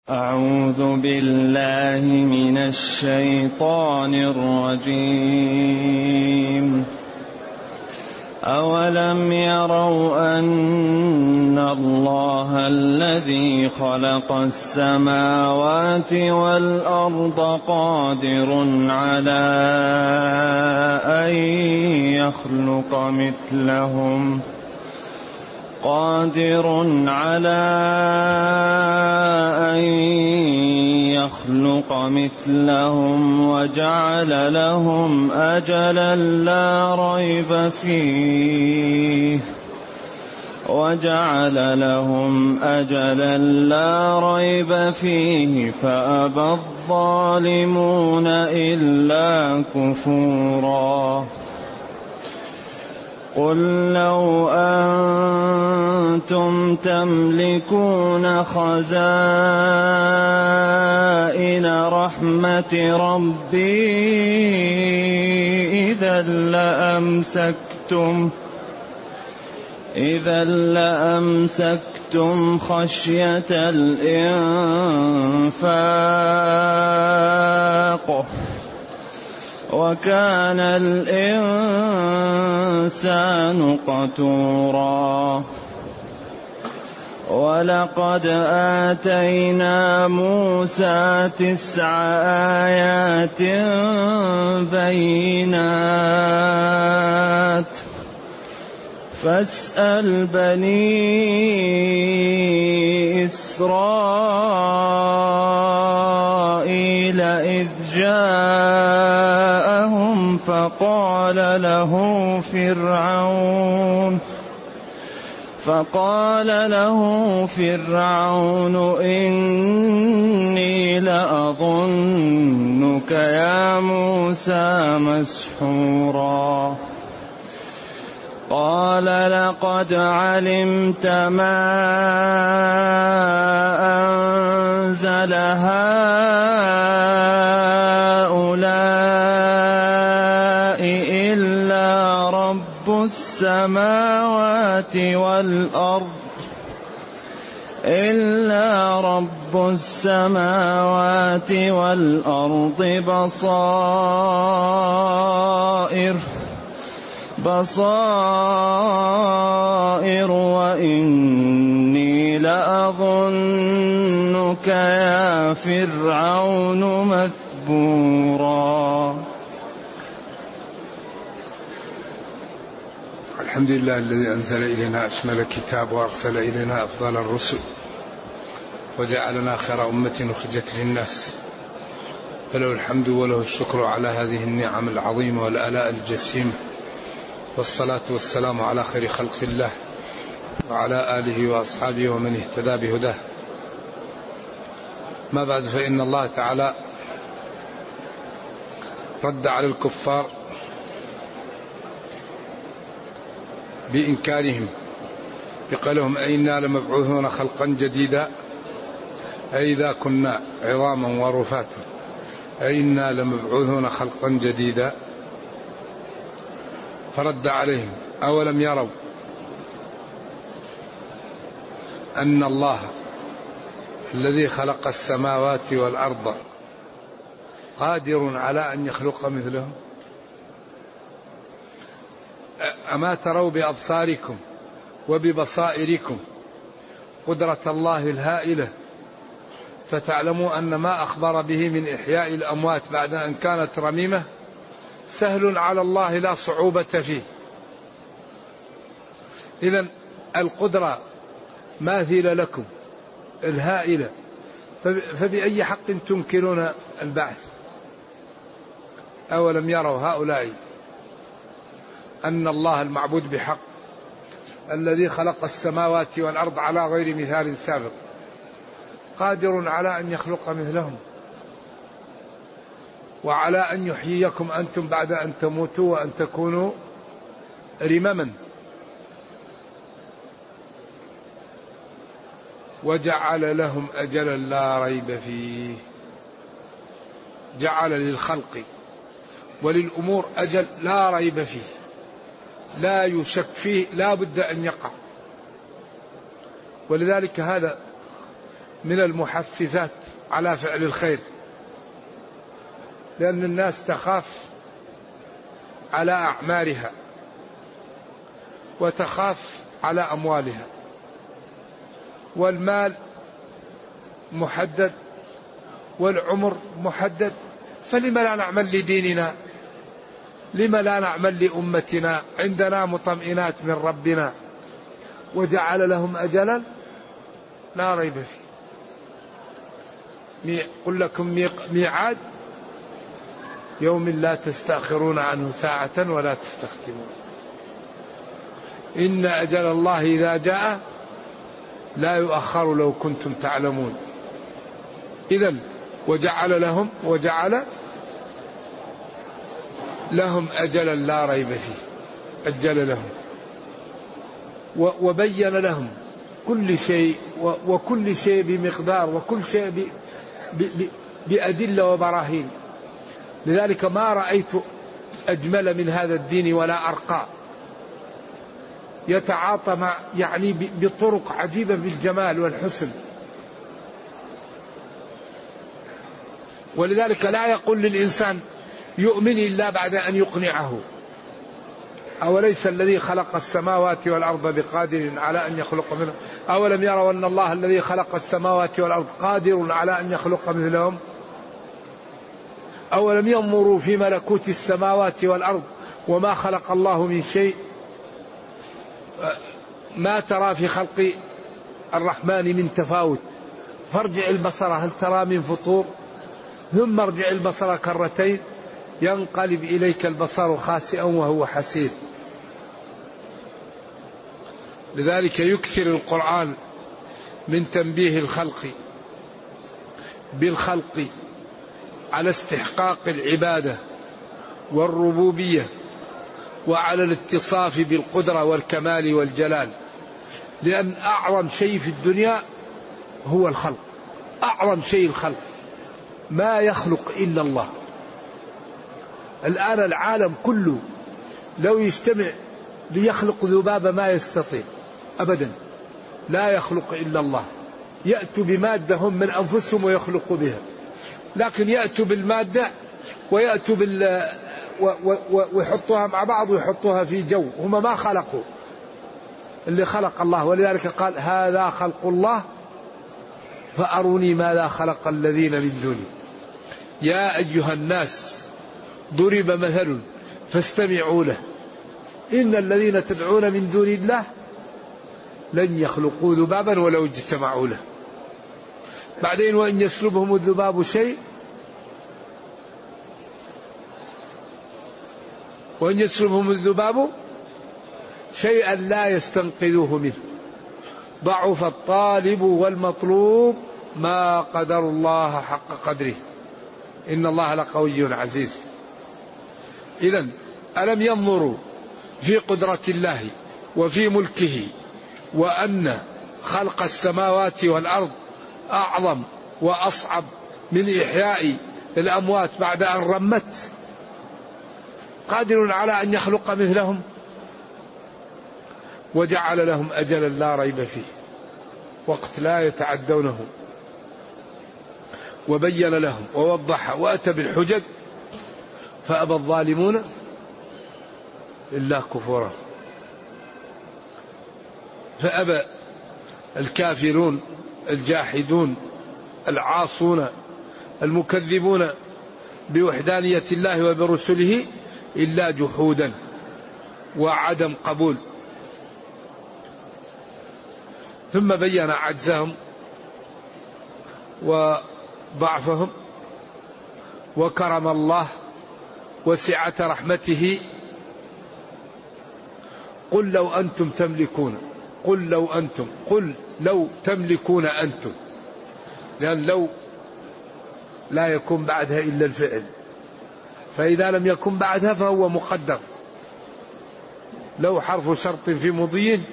أعوذ بالله من الشيطان الرجيم. أولم يروا أن الله الذي خلق السماوات والأرض قادر على أن يخلق مثلهم وجعل لهم أجلا لا ريب فيه فأبى الظالمون إلا كفورا. قل لو أنتم تملكون خزائن رحمة ربي إذا لأمسكتم خشية الإنفاق وكان الإنسان قتورا. ولقد آتينا موسى 9 آيات بينات فاسأل بني إسرائيل إذ جاءهم فقال له فرعون إني لأظنك يا موسى مسحورا. قال لقد علمت ما أنزل هؤلاء إلا رب السماوات والأرض بصائر وإني لأظنك يا فرعون مثبورا. الحمد لله الذي أنزل إلينا أشمل الكتاب وأرسل إلينا أفضل الرسل وجعلنا خير أمة أخرجت للناس، فله الحمد وله الشكر على هذه النعم العظيمة والآلاء الجسيمة، والصلاة والسلام على خير خلق الله وعلى آله وأصحابه ومن اهتدى بهداه. ما بعد، فإن الله تعالى رد على الكفار بإنكارهم بقولهم أئنا لمبعوثون خلقا جديدا أئذا كنا عظاما ورفاتا أئنا لمبعوثون خلقا جديدا. فرد عليهم أولم يروا أن الله الذي خلق السماوات والأرض قادر على أن يخلق مثلهم. أما تروا بأبصاركم وببصائركم قدرة الله الهائلة فتعلموا أن ما أخبر به من إحياء الأموات بعد أن كانت رميمة سهل على الله لا صعوبة فيه. إذن القدرة ماثلة لكم الهائلة، فبأي حق تنكرون البعث؟ أولم يروا هؤلاء أن الله المعبود بحق الذي خلق السماوات والأرض على غير مثال سابق قادر على أن يخلق مثلهم وعلى أن يحييكم أنتم بعد أن تموتوا وأن تكونوا رمما. وجعل لهم أجلا لا ريب فيه. جعل للخلق وللأمور أجل لا ريب فيه، لا يشك فيه، لا بد أن يقع. ولذلك هذا من المحفزات على فعل الخير، لأن الناس تخاف على أعمارها وتخاف على أموالها، والمال محدد والعمر محدد، فلما لا نعمل لديننا؟ لما لا نعمل لأمتنا؟ عندنا مطمئنات من ربنا. وجعل لهم أجلا لا ريب فيه. قل لكم ميعاد يوم لا تستأخرون عنه ساعة ولا تستخدمون. إن أجل الله إذا جاء لا يؤخر لو كنتم تعلمون. إذن وجعل لهم أجلا لا ريب فيه، أجل لهم وبين لهم كل شيء، وكل شيء بمقدار، وكل شيء بأدلة وبراهين. لذلك ما رأيت أجمل من هذا الدين ولا أرقى، يتعاطى مع بطرق عجيبة بالجمال والحسن. ولذلك لا يقول للإنسان يؤمن إلا بعد أن يقنعه. أوليس الذي خلق السماوات والأرض بقادر على أن يخلق منهم؟ أولم يروا أن الله الذي خلق السماوات والأرض قادر على أن يخلق مثلهم؟ أولم ينظروا في ملكوت السماوات والأرض وما خلق الله من شيء؟ ما ترى في خلق الرحمن من تفاوت، فارجع البصر هل ترى من فطور، ثم ارجع البصر كرتين ينقلب إليك البصر خاسئا وهو حسير. لذلك يكثر القرآن من تنبيه الخلق بالخلق على استحقاق العبادة والربوبية، وعلى الاتصاف بالقدرة والكمال والجلال، لأن أعظم شيء في الدنيا هو الخلق. أعظم شيء الخلق، ما يخلق إلا الله. الآن العالم كله لو يجتمع ليخلق ذبابة ما يستطيع أبدا، لا يخلق إلا الله. يأتوا بمادة هم من أنفسهم ويخلقوا بها، لكن يأتوا بالمادة ويأتوا ويحطوها مع بعض ويحطوها في جو، هم ما خلقوا اللي خلق الله. ولذلك قال هذا خلق الله فأروني ماذا خلق الذين من دونه. يا أيها الناس ضرب مثل فاستمعوا له إن الذين تدعون من دون الله لن يخلقوا ذبابا ولو اجتمعوا له. بعدين وإن يسلبهم الذباب شيء، وإن يسلبهم الذباب شيئا لا يستنقذوه منه، ضعف الطالب والمطلوب ما قدر الله حق قدره إن الله لقوي عزيز. إذن ألم ينظروا في قدرة الله وفي ملكه، وأن خلق السماوات والأرض أعظم وأصعب من إحياء الأموات بعد أن رمت، قادر على أن يخلق مثلهم. وجعل لهم أجلا لا ريب فيه، وقت لا يتعدونه، وبين لهم ووضح وأتى بالحجج، فأبى الظالمون إلا كفورا. فأبى الكافرون الجاحدون العاصون المكذبون بوحدانية الله وبرسله إلا جحودا وعدم قبول. ثم بين عجزهم وضعفهم وكرم الله وسعة رحمته. قل لو أنتم تملكون، قل لو تملكون أنتم، لأن لو لا يكون بعدها إلا الفعل، فإذا لم يكن بعدها فهو مقدر. لو حرف شرط في مضي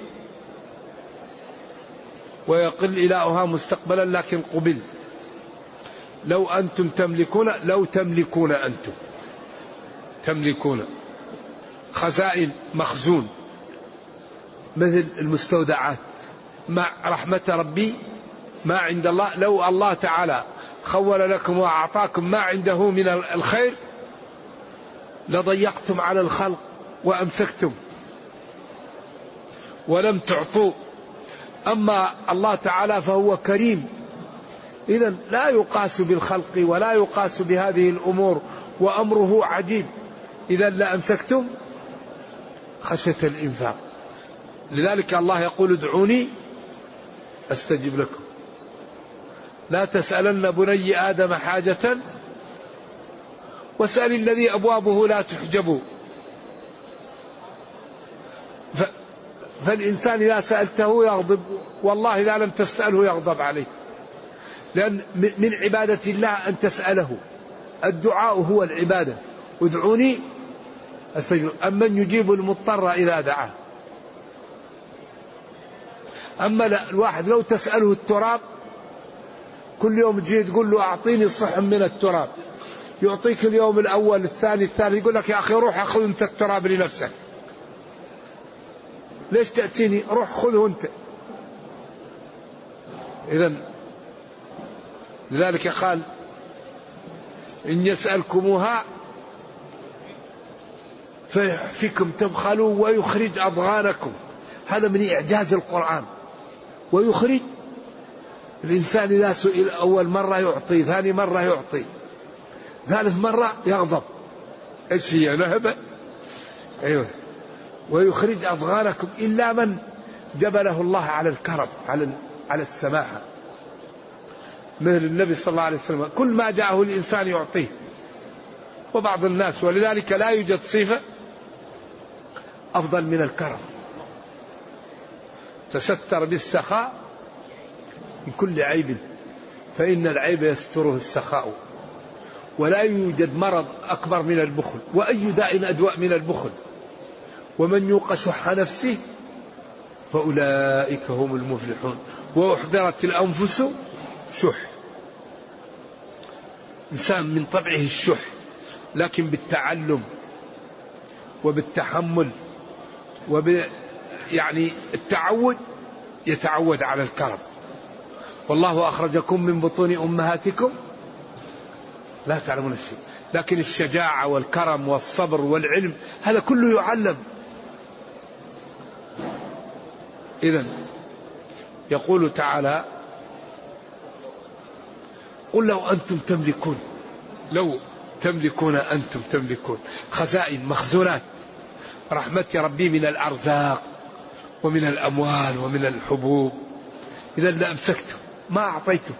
ويقل إلىها مستقبلا لكن قبل. لو أنتم تملكون، لو تملكون أنتم، تملكون خزائن مخزون مثل المستودعات. مع رحمة ربي ما عند الله، لو الله تعالى خول لكم وأعطاكم ما عنده من الخير لضيقتم على الخلق وأمسكتم ولم تعطوا. أما الله تعالى فهو كريم، إذن لا يقاس بالخلق ولا يقاس بهذه الأمور، وأمره عجيب. إذن لأمسكتم خشية الإنفاق. لذلك الله يقول ادعوني أستجب لكم، لا تسألن بني آدم حاجة واسأل الذي أبوابه لا تحجب. فالإنسان إذا سألته يغضب، والله إذا لم تسأله يغضب عليك، لأن من عبادة الله أن تسأله. الدعاء هو العبادة، ادعوني أستجب. أمن يجيب المضطر إذا دعاه. أما الواحد لو تسأله التراب كل يوم تجي تقول له أعطيني صحن من التراب، يعطيك اليوم الأول الثاني الثالث، يقول لك يا أخي روح أخذ أنت التراب لنفسك، ليش تأتيني؟ روح خذه أنت. إذن لذلك قال إن يسألكموها فيكم تبخلوا ويخرج أضغانكم. هذا من إعجاز القرآن. ويخرج، الإنسان إذا سئل أول مرة يعطي، ثاني مرة يعطي، ثالث مرة يغضب. إيش هي نهبة؟ أيوه. ويخرج أضغانكم إلا من جبله الله على الكرم، على السماحة، مثل النبي صلى الله عليه وسلم كل ما جاءه الإنسان يعطيه. وبعض الناس، ولذلك لا يوجد صفة أفضل من الكرم. تستر بالسخاء من كل عيب، فإن العيب يستره السخاء. ولا يوجد مرض أكبر من البخل، وأي داء أدواء من البخل. ومن يوق شح نفسه فأولئك هم المفلحون. وأحضرت الأنفس شح. إنسان من طبعه الشح، لكن بالتعلم وبالتحمل يعني التعود يتعود على الكرم. والله أخرجكم من بطون أمهاتكم لا تعلمون الشيء. لكن الشجاعة والكرم والصبر والعلم هذا كله يعلم. إذن يقول تعالى قل لو أنتم تملكون، لو تملكون أنتم تملكون خزائن مخزونات رحمة ربي من الأرزاق ومن الأموال ومن الحبوب، إذا لأمسكتم ما أعطيتم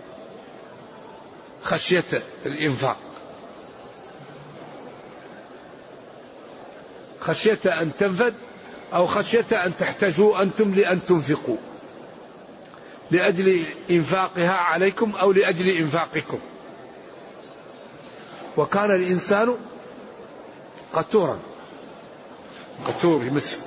خشية الإنفاق، خشية أن تنفد أو خشية أن تحتاجوا أنتم لأن تنفقوا لأجل إنفاقها عليكم أو لأجل إنفاقكم. وكان الإنسان قتورا، قتور يمسك.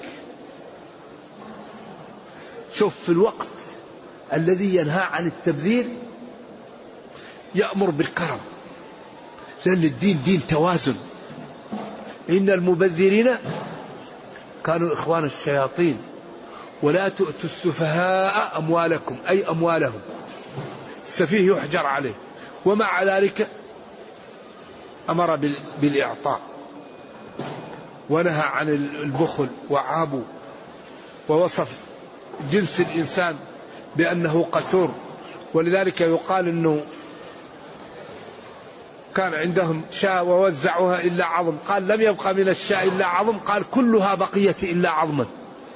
شوف في الوقت الذي ينهى عن التبذير يأمر بالكرم، لأن الدين دين توازن. إن المبذرين كانوا إخوان الشياطين ولا تؤتوا السفهاء أموالكم أي أموالهم. السفيه يحجر عليه، ومع ذلك أمر بالإعطاء ونهى عن البخل وعابوا، ووصف جنس الإنسان بأنه قتور. ولذلك يقال أنه كان عندهم شاة ووزعوها إلا عظم، قال لم يبقى من الشاة إلا عظم، قال كلها بقية إلا عظما.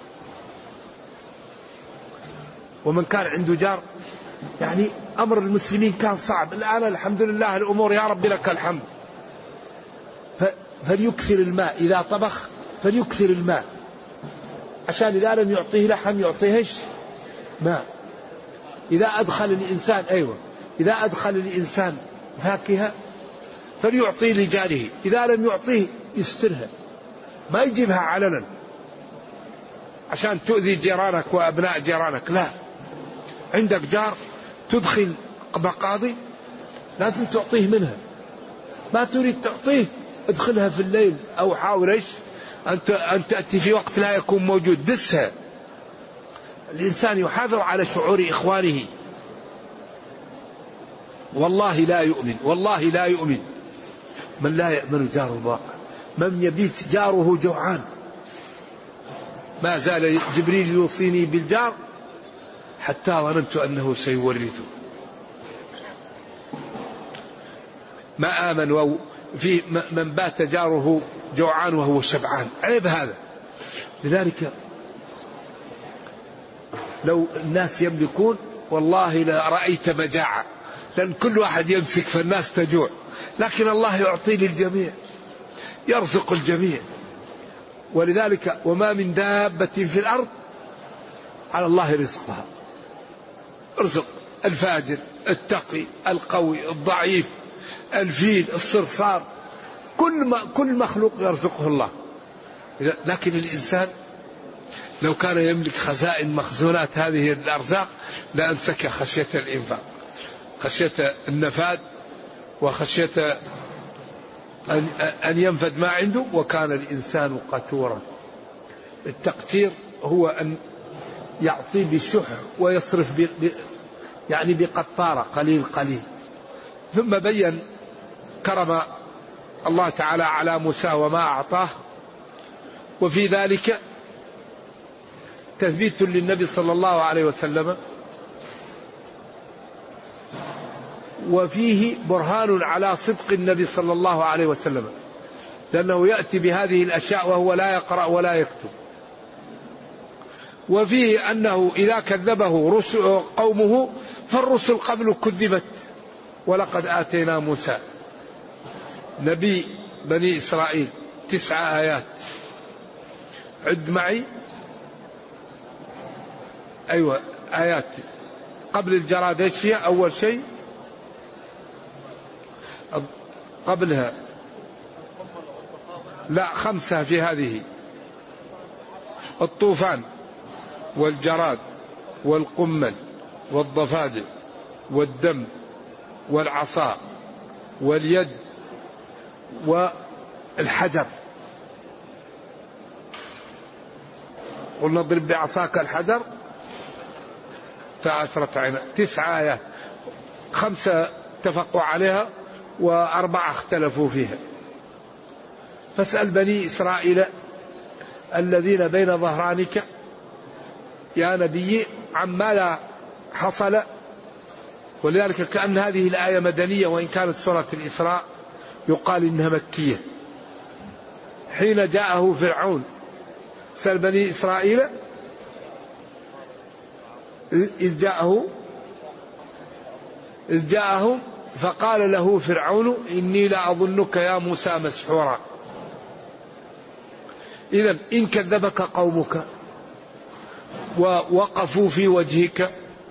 ومن كان عنده جار، يعني أمر المسلمين كان صعب. الآن الحمد لله الأمور يا رب لك الحمد. فليكثر الماء إذا طبخ، فليكثر الماء، عشان إذا لم يعطيه لحم يعطيهش ماء. إذا أدخل الإنسان إذا أدخل الإنسان فاكهة فليعطيه لجاره، إذا لم يعطيه يسترها، ما يجيبها علنا عشان تؤذي جيرانك وأبناء جيرانك. لا، عندك جار تدخل مقاضي لازم تعطيه منها، ما تريد تعطيه ادخلها في الليل أو حاول أن تأتي في وقت لا يكون موجود، دسها. الإنسان يحافظ على شعور إخوانه والله لا يؤمن، والله لا يؤمن من لا يأمن جاره الواقع، من يبيت جاره جوعان. ما زال جبريل يوصيني بالجار حتى ظننت أنه سيورثه. ما آمن في من بات جاره جوعان وهو شبعان، عيب هذا. لذلك لو الناس يملكون والله لرأيت مجاعة، لأن كل واحد يمسك فالناس تجوع، لكن الله يعطي للجميع، يرزق الجميع. ولذلك وما من دابة في الأرض على الله رزقها، ارزق الفاجر، التقي، القوي، الضعيف، الفيل، الصرصار، كل مخلوق يرزقه الله. لكن الإنسان لو كان يملك خزائن مخزونات هذه الأرزاق لأمسك خشية الإنفاق، خشية النفاد، وخشية أن ينفد ما عنده، وكان الإنسان قتورا. التقتير هو أن يعطي بالشح ويصرف يعني بقطارة، قليل قليل. ثم بين كرم الله تعالى على موسى وما أعطاه، وفي ذلك تثبيت للنبي صلى الله عليه وسلم، وفيه برهان على صدق النبي صلى الله عليه وسلم، لأنه يأتي بهذه الأشياء وهو لا يقرأ ولا يكتب. وفيه أنه إذا كذبه قومه فالرسل قبل كذبت، ولقد آتينا موسى نبي بني إسرائيل 9 آيات. عد معي. أيوة، آيات قبل الجراد ايش فيها؟ أول شيء قبلها لا 5 في هذه: الطوفان والجراد والقمل والضفادع والدم والعصا واليد والحجر. قلنا اضرب بعصاك الحجر فأسرت عينه. 9 آيات، 5 اتفقوا عليها و4 اختلفوا فيها. فاسأل بني إسرائيل الذين بين ظهرانك يا نبي عما لا حصل. ولذلك كأن هذه الآية مدنية، وإن كانت سورة الإسراء يقال إنها مكية. حين جاءه فرعون، سأل بني إسرائيل إذ جاءه فقال له فرعون إني لأظنك يا موسى مسحورا. إذن إن كذبك قومك ووقفوا في وجهك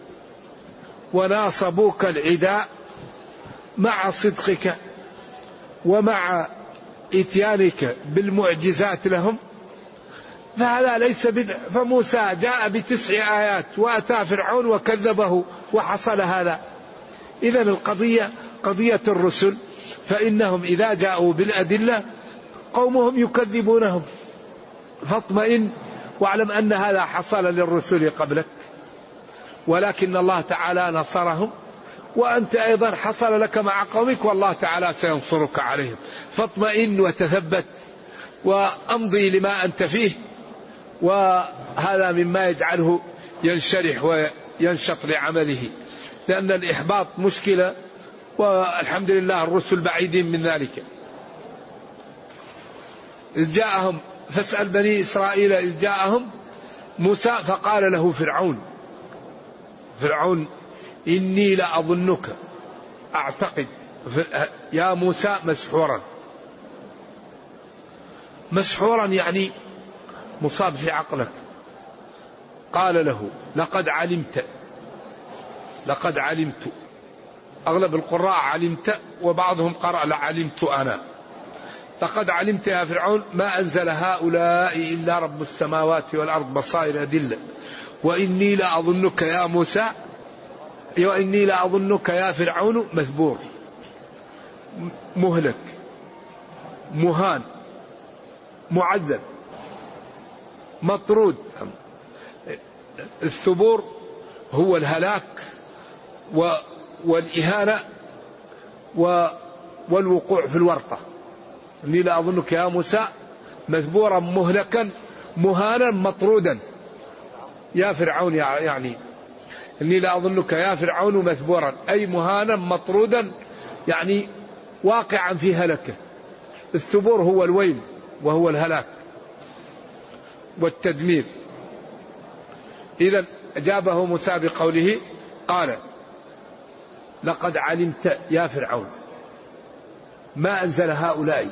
وناصبوك العداء مع صدقك ومع إتيانك بالمعجزات لهم، فهذا ليس بدع. فموسى جاء ب9 آيات وأتى فرعون وكذبه وحصل هذا. إذن القضية قضية الرسل، فإنهم إذا جاءوا بالأدلة قومهم يكذبونهم، فاطمئن واعلم أن هذا حصل للرسل قبلك، ولكن الله تعالى نصرهم، وأنت أيضا حصل لك مع قومك، والله تعالى سينصرك عليهم. فاطمئن وتثبت وأمضي لما أنت فيه، وهذا مما يجعله ينشرح وينشط لعمله، لأن الإحباط مشكلة، والحمد لله الرسل بعيدين من ذلك. إذ جاءهم، فاسأل بني إسرائيل إذ جاءهم موسى فقال له فرعون إني لأظنك، أعتقد يا موسى مسحورا يعني مصاب في عقلك. قال له لقد علمت. أغلب القراء علمت، وبعضهم قرأ لعلمت أنا. لقد علمت يا فرعون ما أنزل هؤلاء إلا رب السماوات والأرض بصائر أدلة، وإني لأظنك يا موسى، وإني لأظنك يا فرعون مثبور، مهلك، مهان، معذب، مطرود. الثبور هو الهلاك والإهانة والوقوع في الورطة. إني لأظنك يا موسى مثبورا مهلكا مهانا مطرودا يا فرعون، يعني إني لأظنك يا فرعون مثبورا أي مهانا مطرودا، يعني واقعا في هلكه. الثبور هو الويل وهو الهلاك والتدمير. إذن أجابه موسى بقوله قال لقد علمت يا فرعون ما أنزل هؤلاء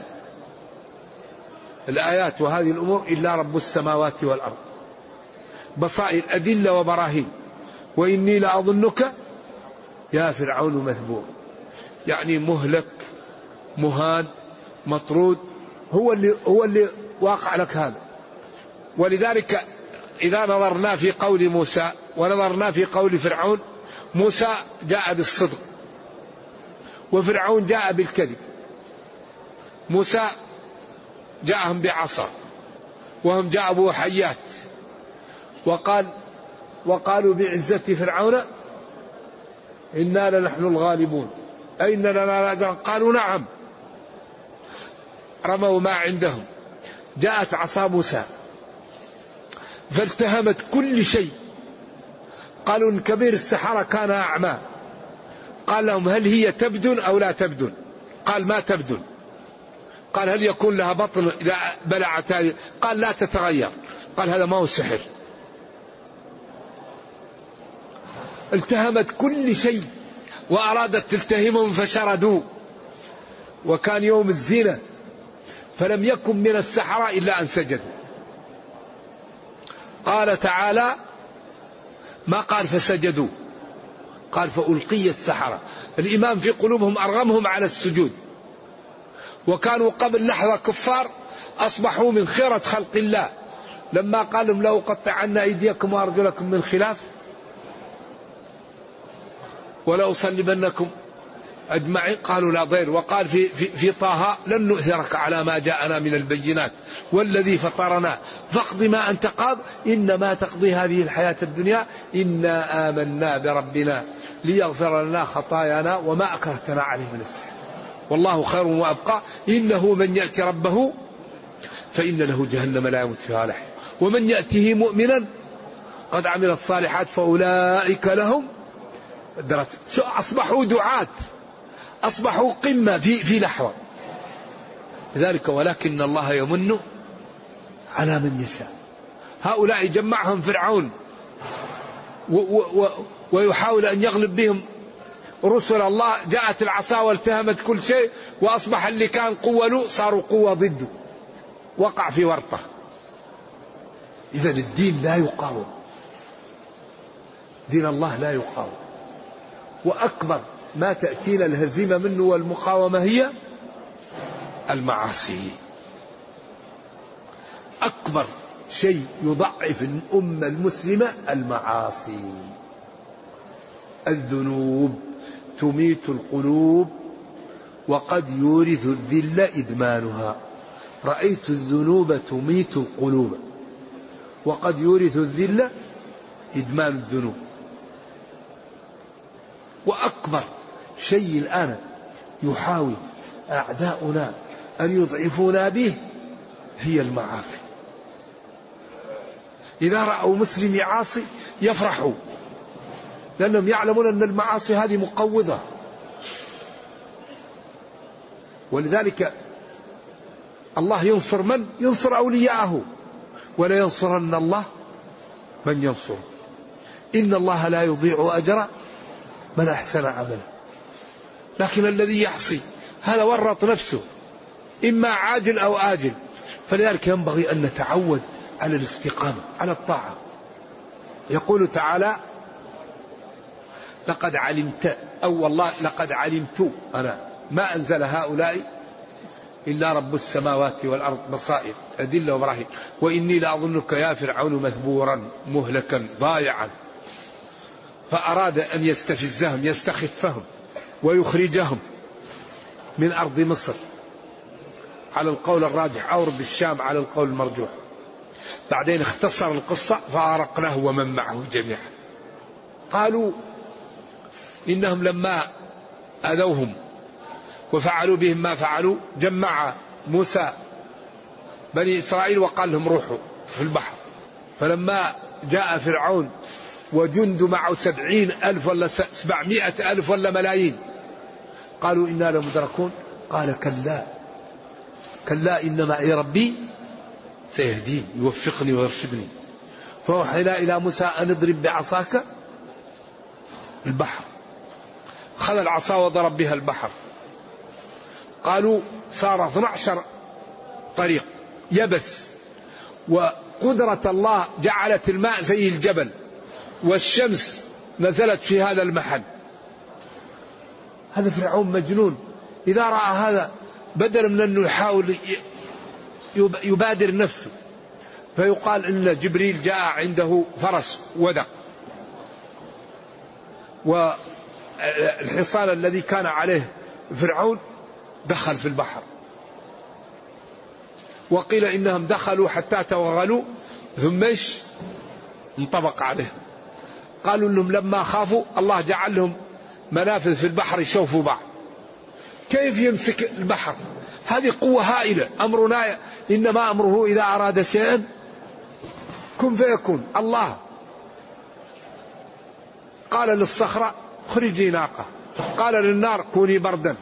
الآيات وهذه الأمور إلا رب السماوات والأرض بصائر أدلة وبراهين، وإني لأظنك يا فرعون مثبور، يعني مهلك مهان مطرود، هو اللي واقع لك هذا. ولذلك إذا نظرنا في قول موسى ونظرنا في قول فرعون، موسى جاء بالصدق وفرعون جاء بالكذب. موسى جاءهم بعصا وهم جاءوا حيات، وقالوا بعزة فرعون إنا لنحن الغالبون أين لنا أجرا قالوا نعم. رموا ما عندهم. جاءت عصا موسى فالتهمت كل شيء. قالوا إن كبير السحرة كان أعمى. قال لهم هل هي تبدن أو لا تبدن؟ قال ما تبدن. قال هل يكون لها بطن إذا بلعت هذه؟ قال لا تتغير. قال هذا ما هو سحر. التهمت كل شيء وأرادت تلتهمهم فشردوا، وكان يوم الزينة فلم يكن من السحرة إلا أن سجدوا. قال تعالى ما قال فسجدوا، قال فألقي السحرة. الإيمان في قلوبهم أرغمهم على السجود، وكانوا قبل لحظة كفار أصبحوا من خيرة خلق الله. لما قال لهم لو قطعن أيديكم وأرجلكم من خلاف ولا أصلبنكم أجمعين قالوا لا ضير. وقال في طه لن نؤثرك على ما جاءنا من البينات والذي فطرنا فاقض ما أنت قاض إنما تقضي هذه الحياة الدنيا إنا آمنا بربنا ليغفر لنا خطايانا وما أكرهتنا عليه من السحر والله خير وأبقى إنه من يأتي ربه فإن له جهنم لا يموت فيها ولا يحيا ومن يأته مؤمنا قد عمل الصالحات فأولئك لهم درجات. أصبحوا دعاة، أصبحوا قمة في لحظة. لذلك ولكن الله يمن على من يشاء. هؤلاء جمعهم فرعون ويحاول أن يغلب بهم رسل الله. جاءت العصا والتهمت كل شيء، وأصبح اللي كان قوة له صاروا قوة ضده، وقع في ورطة. إذا الدين لا يقاوم، دين الله لا يقاوم. وأكبر ما تأتينا الهزيمة منه والمقاومة هي المعاصي. أكبر شيء يضعف الأمة المسلمة المعاصي. الذنوب تميت القلوب وقد يورث الذل إدمانها. رأيت الذنوب تميت القلوب وقد يورث الذل إدمان الذنوب. وأكبر شيء الآن يحاول أعداؤنا أن يضعفونا به هي المعاصي. إذا رأوا مسلم يعاصي يفرحوا، لأنهم يعلمون أن المعاصي هذه مقوضة. ولذلك الله ينصر من ينصر أولياءه، ولا ينصرن الله من ينصر. إن الله لا يضيع أجر من أحسن عملا. لكن الذي يعصي هذا ورط نفسه، إما عاجل أو آجل. فلذلك ينبغي أن نتعود على الاستقامة على الطاعة. يقول تعالى لقد علمت، أو والله لقد علمت أنا ما أنزل هؤلاء إلا رب السماوات والأرض بصائر أدلة وبراهين وإني لأظنك يا فرعون مثبورا مهلكا ضايعا. فأراد أن يستفزهم يستخفهم ويخرجهم من أرض مصر على القول الراجح، أو أرض الشام على القول المرجوح. بعدين اختصر القصة فأغرقناه ومن معه جميعا. قالوا إنهم لما أذوهم وفعلوا بهم ما فعلوا. جمع موسى بني إسرائيل وقال لهم روحوا في البحر، فلما جاء فرعون وجند معه 70,000 ولا 700,000 ولا ملايين قالوا إنا لمدركون. قال كلا كلا إن معي ربي سيهدين يوفقني ويرشدني. فأوحينا إلى موسى أن اضرب بعصاك البحر. خذ العصا وضرب بها البحر. قالوا صار 12 طريق يبس، وقدرة الله جعلت الماء زي الجبل، والشمس نزلت في هذا المحل. هذا فرعون مجنون، إذا رأى هذا بدل من أنه يحاول يبادر نفسه، فيقال إن جبريل جاء عنده فرس ودق، والحصان الذي كان عليه فرعون دخل في البحر. وقيل إنهم دخلوا حتى توغلوا ثم انطبق عليهم. قالوا إنهم لما خافوا الله جعل لهم منافذ في البحر يشوفوا بعض. كيف يمسك البحر؟ هذه قوة هائلة. أمرنا إنما أمره إذا أراد شيئا كن فيكون. الله قال للصخرة خرجي ناقة، قال للنار كوني بردا،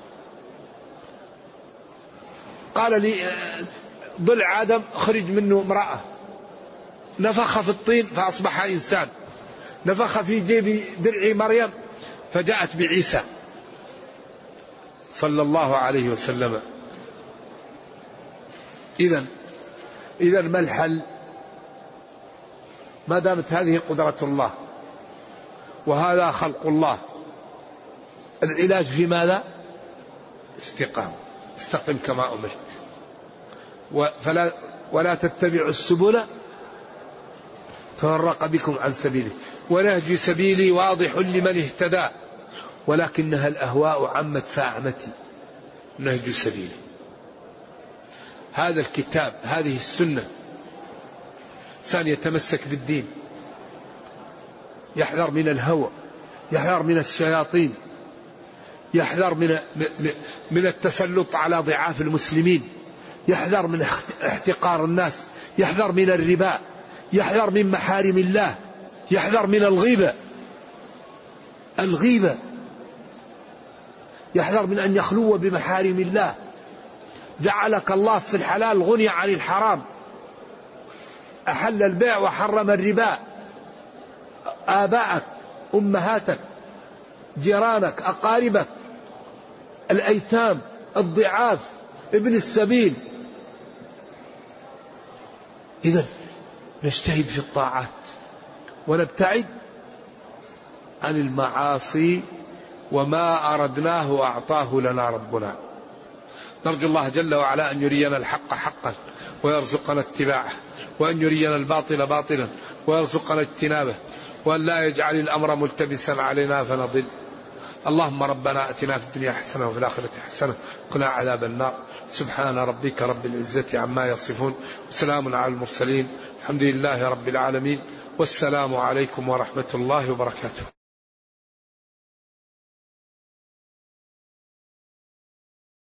قال لي ضلع آدم خرج منه امرأة، نفخ في الطين فأصبح إنسان، نفخ في جيب درع مريم فجاءت بعيسى صلى الله عليه وسلم. إذا ما الحل؟ ما دامت هذه قدرة الله وهذا خلق الله، العلاج في ماذا؟ استقامة. استقم كما أمرت ولا تتبعوا السبل فرق بكم عن سبيله ونهج سبيلي واضح لمن اهتدى ولكنها الأهواء عمت فأعمتي. نهج سبيلي هذا الكتاب، هذه السنة. إنسان يتمسك بالدين، يحذر من الهوى، يحذر من الشياطين، يحذر من التسلط على ضعاف المسلمين، يحذر من احتقار الناس، يحذر من الربا، يحذر من محارم الله، يحذر من الغيبة، يحذر من أن يخلو بمحارم الله. جعلك الله في الحلال غني عن الحرام، أحل البيع وحرم الربا. آباءك، أمهاتك، جيرانك، أقاربك، الأيتام، الضعاف، ابن السبيل. إذن نجتهد في الطاعات ونبتعد عن المعاصي، وما أردناه أعطاه لنا ربنا. نرجو الله جل وعلا أن يرينا الحق حقا ويرزقنا اتباعه، وأن يرينا الباطل باطلا ويرزقنا اجتنابه، وأن لا يجعل الأمر ملتبسا علينا فنضل. اللهم ربنا أتنا في الدنيا حسنة وفي الآخرة حسنة وقنا عذاب النار. سبحان ربك رب العزة عما يصفون، وسلام على المرسلين، الحمد لله رب العالمين، والسلام عليكم ورحمة الله وبركاته.